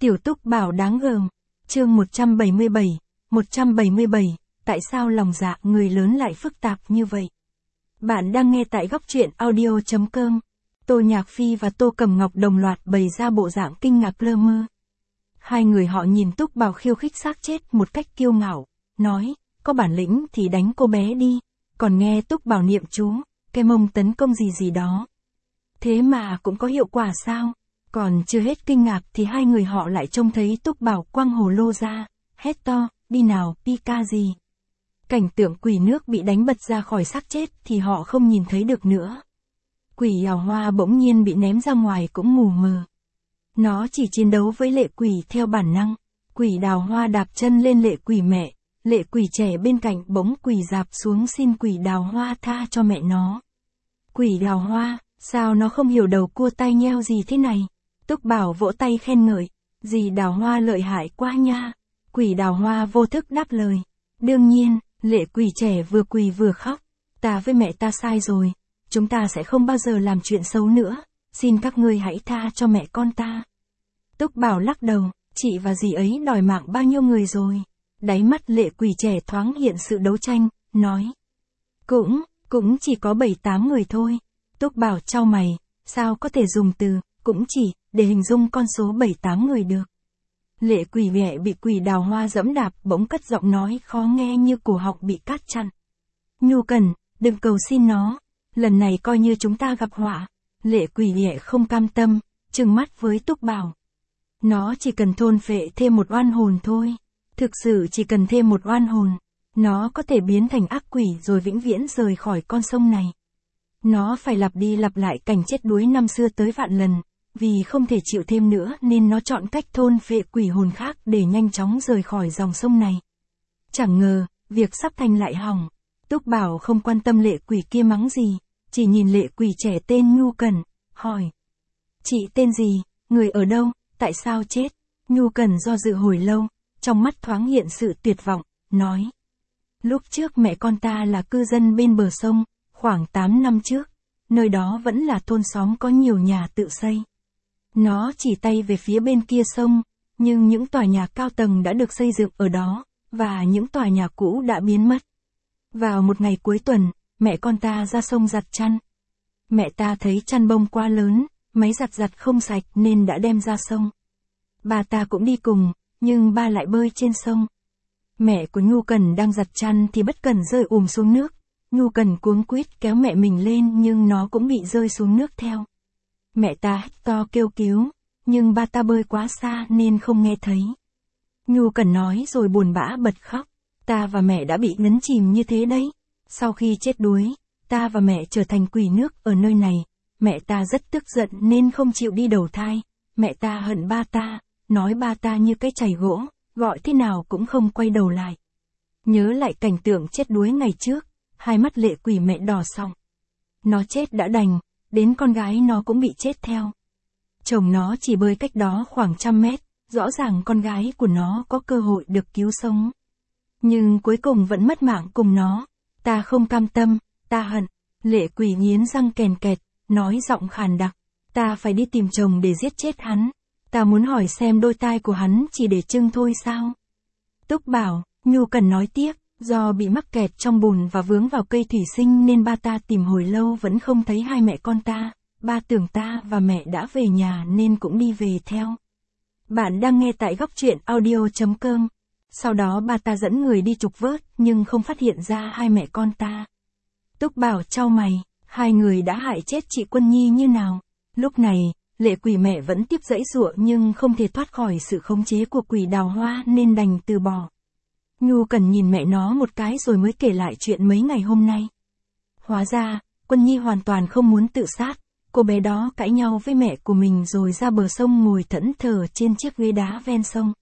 Tiểu Túc Bảo đáng gờm. Chương 177, tại sao lòng dạ người lớn lại phức tạp như vậy? Bạn đang nghe tại góc truyện audio.com. Tô Nhạc Phi và Tô Cẩm Ngọc đồng loạt bày ra bộ dạng kinh ngạc lơ mơ. Hai người họ nhìn Túc Bảo khiêu khích xác chết một cách kiêu ngạo, nói, có bản lĩnh thì đánh cô bé đi, còn nghe Túc Bảo niệm chú, cái mông tấn công gì gì đó. Thế mà cũng có hiệu quả sao? Còn chưa hết kinh ngạc thì hai người họ lại trông thấy Túc Bảo quăng hồ lô ra, hét to, đi nào, Pika gì. Cảnh tượng quỷ nước bị đánh bật ra khỏi xác chết thì họ không nhìn thấy được nữa. Quỷ Đào Hoa bỗng nhiên bị ném ra ngoài cũng mù mờ. Nó chỉ chiến đấu với lệ quỷ theo bản năng. Quỷ Đào Hoa đạp chân lên lệ quỷ mẹ, lệ quỷ trẻ bên cạnh bỗng quỳ rạp xuống xin Quỷ Đào Hoa tha cho mẹ nó. Quỷ Đào Hoa, sao nó không hiểu đầu cua tai nheo gì thế này? Túc Bảo vỗ tay khen ngợi, dì Đào Hoa lợi hại quá nha. Quỷ Đào Hoa vô thức đáp lời. Đương nhiên, lệ quỷ trẻ vừa quỳ vừa khóc. Ta với mẹ ta sai rồi, chúng ta sẽ không bao giờ làm chuyện xấu nữa, xin các ngươi hãy tha cho mẹ con ta. Túc Bảo lắc đầu, chị và dì ấy đòi mạng bao nhiêu người rồi. Đáy mắt lệ quỷ trẻ thoáng hiện sự đấu tranh, nói. Cũng chỉ có 7-8 người thôi. Túc Bảo chau mày, sao có thể dùng từ, cũng chỉ, để hình dung con số 7-8 người được. Lệ quỷ mẹ bị Quỷ Đào Hoa dẫm đạp bỗng cất giọng nói khó nghe như cổ họng bị cát chặn. Nhu Cần, đừng cầu xin nó, lần này coi như chúng ta gặp họa. Lệ quỷ mẹ không cam tâm, trừng mắt với Túc Bảo. Nó chỉ cần thôn phệ thêm một oan hồn thôi. Thực sự chỉ cần thêm một oan hồn, nó có thể biến thành ác quỷ rồi vĩnh viễn rời khỏi con sông này. Nó phải lặp đi lặp lại cảnh chết đuối năm xưa tới vạn lần, vì không thể chịu thêm nữa nên nó chọn cách thôn phệ quỷ hồn khác để nhanh chóng rời khỏi dòng sông này. Chẳng ngờ, việc sắp thành lại hỏng. Túc Bảo không quan tâm lệ quỷ kia mắng gì, chỉ nhìn lệ quỷ trẻ tên Nhu Cần, hỏi. Chị tên gì, người ở đâu, tại sao chết? Nhu Cần do dự hồi lâu, trong mắt thoáng hiện sự tuyệt vọng, nói. Lúc trước mẹ con ta là cư dân bên bờ sông, khoảng 8 năm trước, nơi đó vẫn là thôn xóm có nhiều nhà tự xây. Nó chỉ tay về phía bên kia sông, nhưng những tòa nhà cao tầng đã được xây dựng ở đó, và những tòa nhà cũ đã biến mất. Vào một ngày cuối tuần, mẹ con ta ra sông giặt chăn. Mẹ ta thấy chăn bông quá lớn, máy giặt không sạch nên đã đem ra sông. Bà ta cũng đi cùng, nhưng ba lại bơi trên sông. Mẹ của Nhu Cần đang giặt chăn thì bất cẩn rơi xuống nước. Nhu Cần cuống quýt kéo mẹ mình lên nhưng nó cũng bị rơi xuống nước theo. Mẹ ta hét to kêu cứu, nhưng ba ta bơi quá xa nên không nghe thấy. Nhu Cần nói rồi buồn bã bật khóc. Ta và mẹ đã bị nhấn chìm như thế đấy. Sau khi chết đuối, ta và mẹ trở thành quỷ nước ở nơi này. Mẹ ta rất tức giận nên không chịu đi đầu thai. Mẹ ta hận ba ta, nói ba ta như cái chày gỗ, gọi thế nào cũng không quay đầu lại. Nhớ lại cảnh tượng chết đuối ngày trước, hai mắt lệ quỷ mẹ đỏ sọng. Nó chết đã đành, đến con gái nó cũng bị chết theo. Chồng nó chỉ bơi cách đó khoảng 100 mét, rõ ràng con gái của nó có cơ hội được cứu sống. Nhưng cuối cùng vẫn mất mạng cùng nó. Ta không cam tâm, ta hận. Lệ quỷ nghiến răng kèn kẹt, nói giọng khàn đặc. Ta phải đi tìm chồng để giết chết hắn. Ta muốn hỏi xem đôi tai của hắn chỉ để trưng thôi sao? Túc Bảo, Nhu Cần nói tiếp, do bị mắc kẹt trong bùn và vướng vào cây thủy sinh nên ba ta tìm hồi lâu vẫn không thấy hai mẹ con ta. Ba tưởng ta và mẹ đã về nhà nên cũng đi về theo. Bạn đang nghe tại góc truyện audio.com. Sau đó ba ta dẫn người đi trục vớt nhưng không phát hiện ra hai mẹ con ta. Túc Bảo chau mày, hai người đã hại chết chị Quân Nhi như nào? Lúc này, lệ quỷ mẹ vẫn tiếp giãy giụa nhưng không thể thoát khỏi sự khống chế của Quỷ Đào Hoa nên đành từ bỏ. Nhu Cần nhìn mẹ nó một cái rồi mới kể lại chuyện mấy ngày hôm nay. Hóa ra, Quân Nhi hoàn toàn không muốn tự sát. Cô bé đó cãi nhau với mẹ của mình rồi ra bờ sông ngồi thẫn thờ trên chiếc ghế đá ven sông.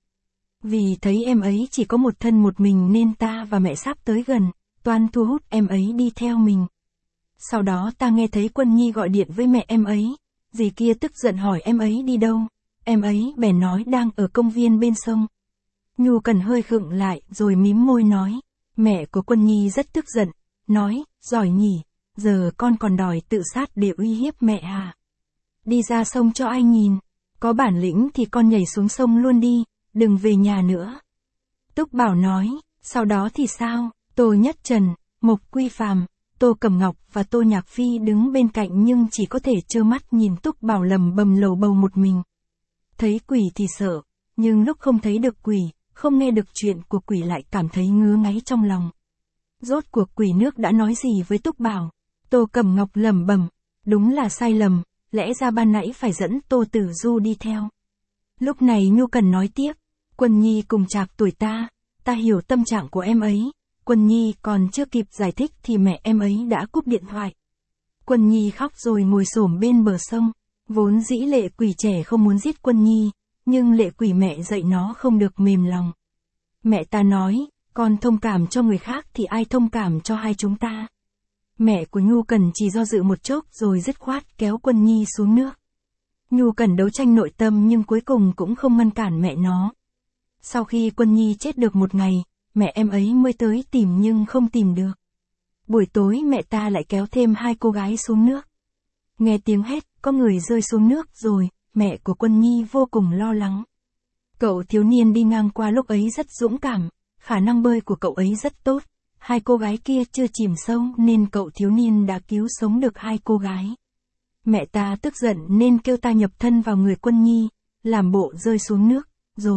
Vì thấy em ấy chỉ có một thân một mình nên ta và mẹ sắp tới gần, toan thu hút em ấy đi theo mình. Sau đó ta nghe thấy Quân Nhi gọi điện với mẹ em ấy. Dì kia tức giận hỏi em ấy đi đâu. Em ấy bèn nói đang ở công viên bên sông. Nhu Cần hơi khựng lại rồi mím môi nói. Mẹ của Quân Nhi rất tức giận, nói, giỏi nhỉ, giờ con còn đòi tự sát để uy hiếp mẹ à? Đi ra sông cho ai nhìn. có bản lĩnh thì con nhảy xuống sông luôn đi, đừng về nhà nữa. Túc Bảo nói, sau đó thì sao? Tô Nhất Trần, Mộc Quy Phàm, Tô Cẩm Ngọc và Tô Nhạc Phi đứng bên cạnh nhưng chỉ có thể trơ mắt nhìn Túc Bảo lầm bầm lầu bầu một mình. Thấy quỷ thì sợ, nhưng lúc không thấy được quỷ, không nghe được chuyện của quỷ lại cảm thấy ngứa ngáy trong lòng. Rốt cuộc quỷ nước đã nói gì với Túc Bảo? Tô Cẩm Ngọc lẩm bẩm, đúng là sai lầm, lẽ ra ban nãy phải dẫn Tô Tử Du đi theo. Lúc này Nhu Cần nói tiếp, Quân Nhi cùng chạc tuổi ta hiểu tâm trạng của em ấy. Quân Nhi còn chưa kịp giải thích thì mẹ em ấy đã cúp điện thoại. Quân Nhi khóc rồi ngồi xổm bên bờ sông, vốn dĩ lệ quỷ trẻ không muốn giết Quân Nhi, nhưng lệ quỷ mẹ dạy nó không được mềm lòng. Mẹ ta nói, con thông cảm cho người khác thì ai thông cảm cho hai chúng ta. Mẹ của Nhu Cần chỉ do dự một chốc rồi dứt khoát kéo Quân Nhi xuống nước. Nhu Cần đấu tranh nội tâm nhưng cuối cùng cũng không ngăn cản mẹ nó. Sau khi Quân Nhi chết được một ngày, mẹ em ấy mới tới tìm nhưng không tìm được. Buổi tối mẹ ta lại kéo thêm hai cô gái xuống nước. Nghe tiếng hét, có người rơi xuống nước rồi, mẹ của Quân Nhi vô cùng lo lắng. Cậu thiếu niên đi ngang qua lúc ấy rất dũng cảm, khả năng bơi của cậu ấy rất tốt. Hai cô gái kia chưa chìm sâu nên cậu thiếu niên đã cứu sống được hai cô gái. Mẹ ta tức giận nên kêu ta nhập thân vào người Quân Nhi, làm bộ rơi xuống nước,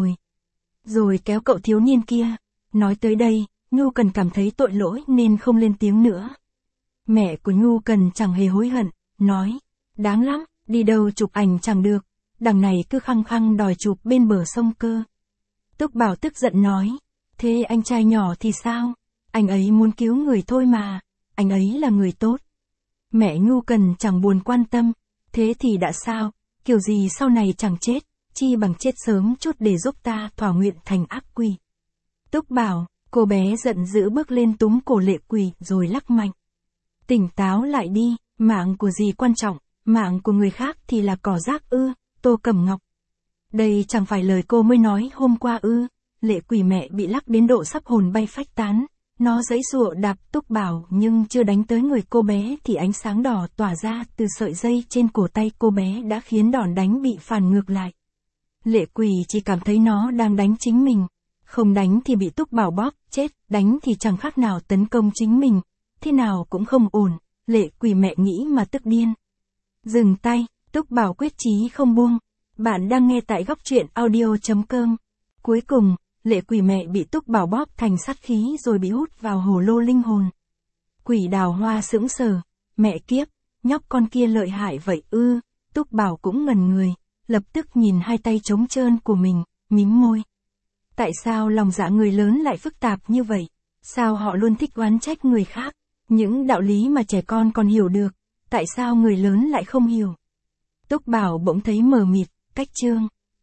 rồi kéo cậu thiếu niên kia. Nói tới đây, Nhu Cần cảm thấy tội lỗi nên không lên tiếng nữa. Mẹ của Nhu Cần chẳng hề hối hận, nói, đáng lắm, đi đâu chụp ảnh chẳng được, đằng này cứ khăng khăng đòi chụp bên bờ sông cơ. Túc Bảo tức giận nói, thế anh trai nhỏ thì sao? Anh ấy muốn cứu người thôi mà, anh ấy là người tốt. Mẹ Nhu Cần chẳng buồn quan tâm, thế thì đã sao, kiểu gì sau này chẳng chết, chi bằng chết sớm chút để giúp ta thỏa nguyện thành ác quỷ. Túc Bảo, cô bé giận dữ bước lên túm cổ lệ quỷ rồi lắc mạnh. Tỉnh táo lại đi, mạng của gì quan trọng, mạng của người khác thì là cỏ rác ư, Tô Cẩm Ngọc. Đây chẳng phải lời cô mới nói hôm qua ư, lệ quỷ mẹ bị lắc đến độ sắp hồn bay phách tán. Nó giãy giụa đạp Túc Bảo nhưng chưa đánh tới người cô bé thì ánh sáng đỏ tỏa ra từ sợi dây trên cổ tay cô bé đã khiến đòn đánh bị phản ngược lại. Lệ quỷ chỉ cảm thấy nó đang đánh chính mình. Không đánh thì bị Túc Bảo bóp, chết, đánh thì chẳng khác nào tấn công chính mình. Thế nào cũng không ổn, lệ quỷ mẹ nghĩ mà tức điên. Dừng tay, Túc Bảo quyết chí không buông. Bạn đang nghe tại góc truyện audio.com. Cuối cùng, lệ quỷ mẹ bị Túc Bảo bóp thành sát khí rồi bị hút vào hồ lô linh hồn. Quỷ Đào Hoa sững sờ, mẹ kiếp, nhóc con kia lợi hại vậy ư? Túc Bảo cũng ngẩn người, lập tức nhìn hai tay trống trơn của mình, mím môi. Tại sao lòng dạ người lớn lại phức tạp như vậy? Sao họ luôn thích oán trách người khác? Những đạo lý mà trẻ con còn hiểu được, tại sao người lớn lại không hiểu? Túc Bảo bỗng thấy mờ mịt, cách chương.